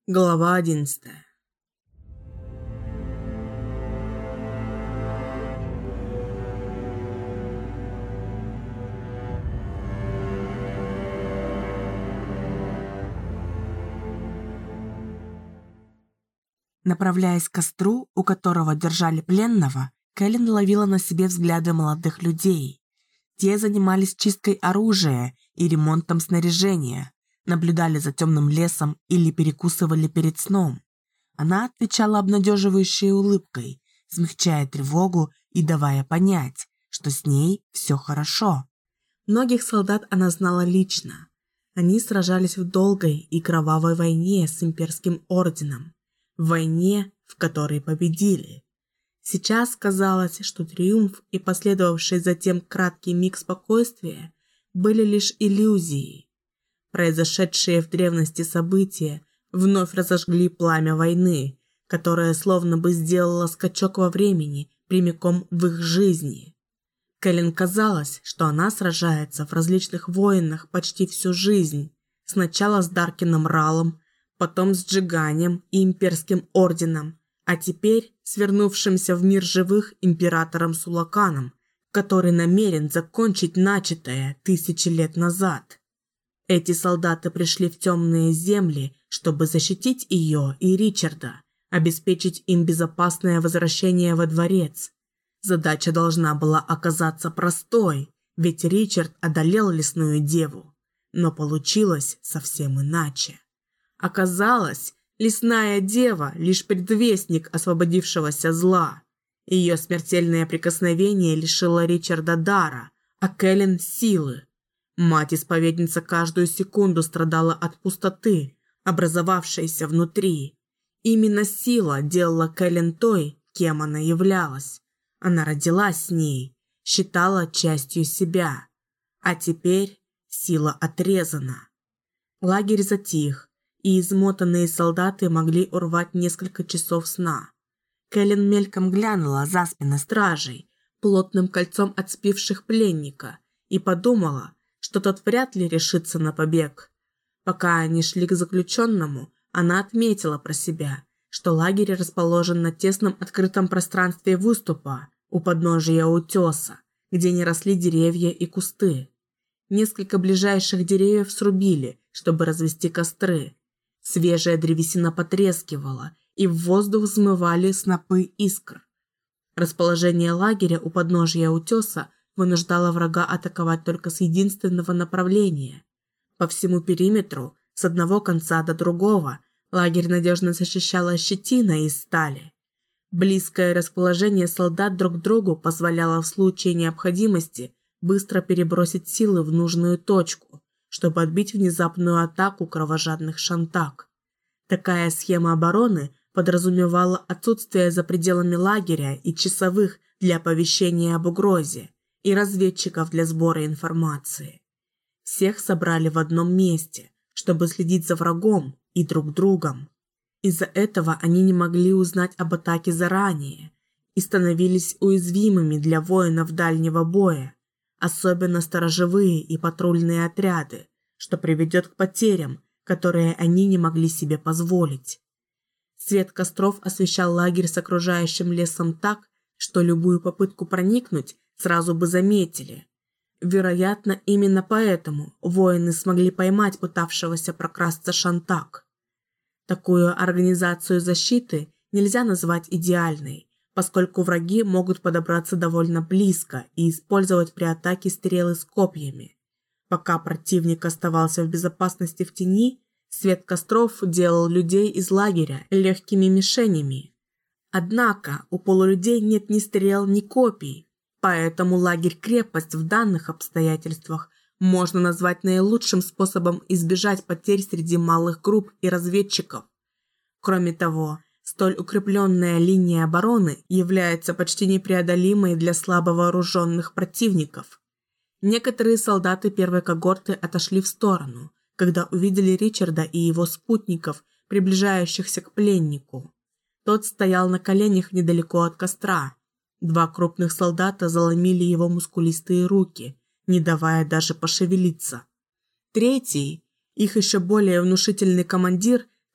Глава 11. Направляясь к костру, у которого держали пленного, Кэлен ловила на себе взгляды молодых людей. Те занимались чисткой оружия и ремонтом снаряжения, наблюдали за темным лесом или перекусывали перед сном. Она отвечала обнадеживающей улыбкой, смягчая тревогу и давая понять, что с ней все хорошо. Многих солдат она знала лично. Они сражались в долгой и кровавой войне с имперским орденом, в войне, в которой победили. Сейчас казалось, что триумф и последовавший затем краткий миг спокойствия были лишь иллюзией. Произошедшие в древности события вновь разожгли пламя войны, которое словно бы сделало скачок во времени прямиком в их жизни. Кэлен казалось, что она сражается в различных войнах почти всю жизнь, сначала с Даркином Ралом, потом с Джиганием и имперским орденом, а теперь с вернувшимся в мир живых императором Сулаканом, который намерен закончить начатое 1000 лет назад. Эти солдаты пришли в темные земли, чтобы защитить ее и Ричарда, обеспечить им безопасное возвращение во дворец. Задача должна была оказаться простой, ведь Ричард одолел лесную деву, но получилось совсем иначе. Оказалось, лесная дева – лишь предвестник освободившегося зла. Ее смертельное прикосновение лишило Ричарда дара, а Кэлен – силы. Мать-исповедница каждую секунду страдала от пустоты, образовавшейся внутри. Именно сила делала Кэлен той, кем она являлась. Она родилась с ней, считала частью себя. А теперь сила отрезана. Лагерь затих, и измотанные солдаты могли урвать несколько часов сна. Кэлен мельком глянула за спины стражей, плотным кольцом отцепивших пленника, и подумала, что тот вряд ли решится на побег. Пока они шли к заключенному, она отметила про себя, что лагерь расположен на тесном открытом пространстве выступа у подножия утеса, где не росли деревья и кусты. Несколько ближайших деревьев срубили, чтобы развести костры. Свежая древесина потрескивала, и в воздух взмывали снопы искр. Расположение лагеря у подножия утеса вынуждала врага атаковать только с единственного направления. По всему периметру, с одного конца до другого, лагерь надежно защищала щетина из стали. Близкое расположение солдат друг к другу позволяло в случае необходимости быстро перебросить силы в нужную точку, чтобы отбить внезапную атаку кровожадных шантак. Такая схема обороны подразумевала отсутствие за пределами лагеря и часовых для оповещения об угрозе, и разведчиков для сбора информации. Всех собрали в одном месте, чтобы следить за врагом и друг другом. Из-за этого они не могли узнать об атаке заранее и становились уязвимыми для воинов дальнего боя, особенно сторожевые и патрульные отряды, что приведет к потерям, которые они не могли себе позволить. Свет костров освещал лагерь с окружающим лесом так, что любую попытку проникнуть сразу бы заметили. Вероятно, именно поэтому воины смогли поймать пытавшегося прокрасться шантак. Такую организацию защиты нельзя назвать идеальной, поскольку враги могут подобраться довольно близко и использовать при атаке стрелы с копьями. Пока противник оставался в безопасности в тени, свет костров делал людей из лагеря легкими мишенями. Однако у полулюдей нет ни стрел, ни копий, поэтому лагерь-крепость в данных обстоятельствах можно назвать наилучшим способом избежать потерь среди малых групп и разведчиков. Кроме того, столь укрепленная линия обороны является почти непреодолимой для слабо вооруженных противников. Некоторые солдаты первой когорты отошли в сторону, когда увидели Ричарда и его спутников, приближающихся к пленнику. Тот стоял на коленях недалеко от костра. 2 крупных солдата заломили его мускулистые руки, не давая даже пошевелиться. Третий, их еще более внушительный командир,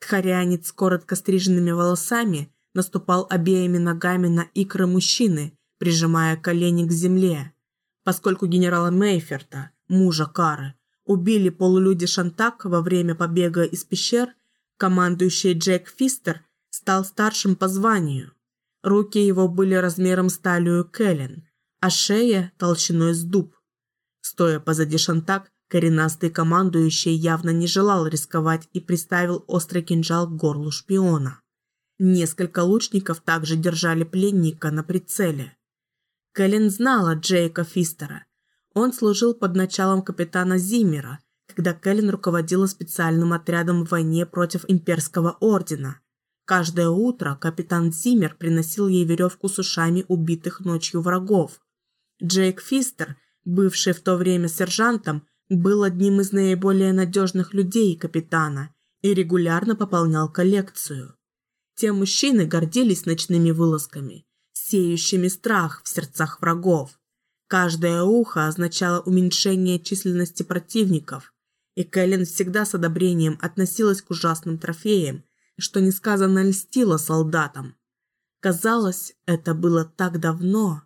Тхарианец с коротко стриженными волосами наступал обеими ногами на икры мужчины, прижимая колени к земле. Поскольку генерала Мейферта, мужа Кары, убили полулюди Шантак во время побега из пещер, командующий Джейк Фистер стал старшим по званию. Руки его были размером с талию Кэлен, а шея толщиной с дуб. Стоя позади Шантак, коренастый командующий явно не желал рисковать и приставил острый кинжал к горлу шпиона. Несколько лучников также держали пленника на прицеле. Кэлен знала Джейка Фистера. Он служил под началом капитана Зиммера, когда Кэлен руководила специальным отрядом в войне против имперского ордена. Каждое утро капитан Зиммер приносил ей веревку с ушами убитых ночью врагов. Джейк Фистер, бывший в то время сержантом, был одним из наиболее надежных людей капитана и регулярно пополнял коллекцию. Те мужчины гордились ночными вылазками, сеющими страх в сердцах врагов. Каждое ухо означало уменьшение численности противников, и Кэлен всегда с одобрением относилась к ужасным трофеям, что несказанно льстило солдатам. Казалось, это было так давно.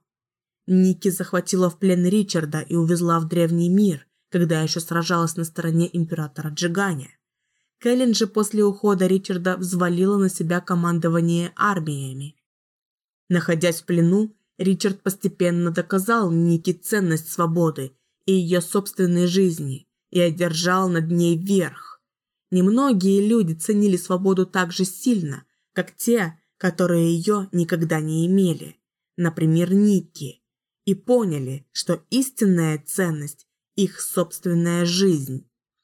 Ники захватила в плен Ричарда и увезла в древний мир, когда еще сражалась на стороне императора Джиганя. Кэлен же после ухода Ричарда взвалила на себя командование армиями. Находясь в плену, Ричард постепенно доказал Нике ценность свободы и ее собственной жизни и одержал над ней верх. Немногие люди ценили свободу так же сильно, как те, которые ее никогда не имели, например, Ники, и поняли, что истинная ценность – их собственная жизнь.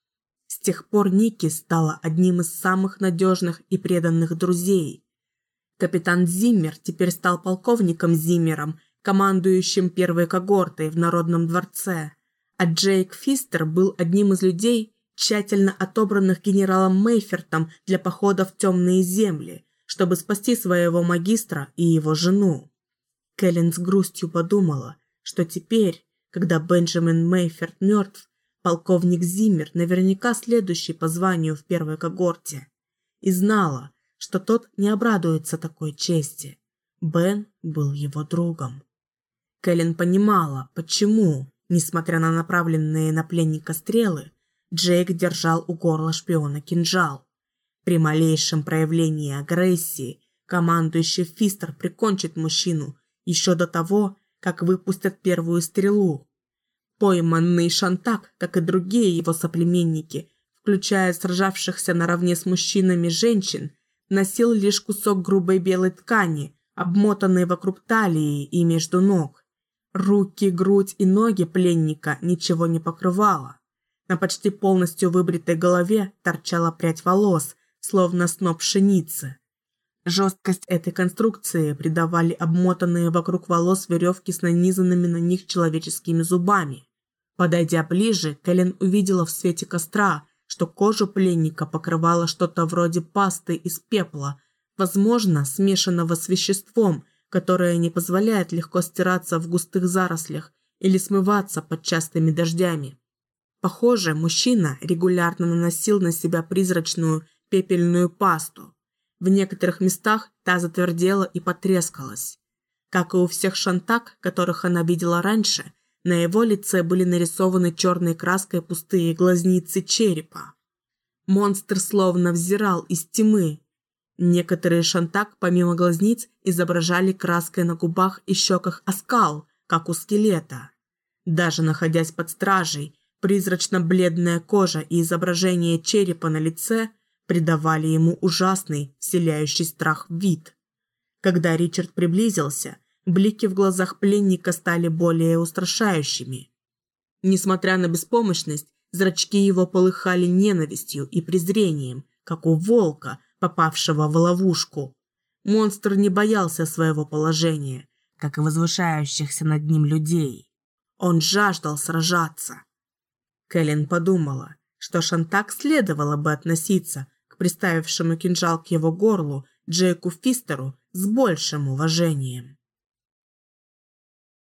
С тех пор Ники стала одним из самых надежных и преданных друзей. Капитан Зиммер теперь стал полковником Зиммером, командующим первой когортой в Народном дворце, а Джейк Фистер был одним из людей, тщательно отобранных генералом Мейфертом для похода в темные земли, чтобы спасти своего магистра и его жену. Кэлен с грустью подумала, что теперь, когда Бенджамин Мейферт мертв, полковник Зиммер наверняка следующий по званию в первой когорте, и знала, что тот не обрадуется такой чести. Бен был его другом. Кэлен понимала, почему, несмотря на направленные на пленника стрелы, Джейк держал у горла шпиона кинжал. При малейшем проявлении агрессии командующий Фистер прикончит мужчину еще до того, как выпустят первую стрелу. Пойманный Шантак, как и другие его соплеменники, включая сражавшихся наравне с мужчинами женщин, носил лишь кусок грубой белой ткани, обмотанный вокруг талии и между ног. Руки, грудь и ноги пленника ничего не покрывало. На почти полностью выбритой голове торчала прядь волос, словно сноп пшеницы. Жесткость этой конструкции придавали обмотанные вокруг волос веревки с нанизанными на них человеческими зубами. Подойдя ближе, Кэлен увидела в свете костра, что кожу пленника покрывало что-то вроде пасты из пепла, возможно, смешанного с веществом, которое не позволяет легко стираться в густых зарослях или смываться под частыми дождями. Похоже, мужчина регулярно наносил на себя призрачную пепельную пасту. В некоторых местах та затвердела и потрескалась. Как и у всех Шантак, которых она видела раньше, на его лице были нарисованы черной краской пустые глазницы черепа. Монстр словно взирал из тьмы. Некоторые Шантак, помимо глазниц, изображали краской на губах и щеках оскал, как у скелета. Даже находясь под стражей, призрачно-бледная кожа и изображение черепа на лице придавали ему ужасный, вселяющий страх вид. Когда Ричард приблизился, блики в глазах пленника стали более устрашающими. Несмотря на беспомощность, зрачки его полыхали ненавистью и презрением, как у волка, попавшего в ловушку. Монстр не боялся своего положения, как и возвышающихся над ним людей. Он жаждал сражаться. Кэлен подумала, что Шантак следовало бы относиться к приставившему кинжал к его горлу Джейку Фистеру с большим уважением.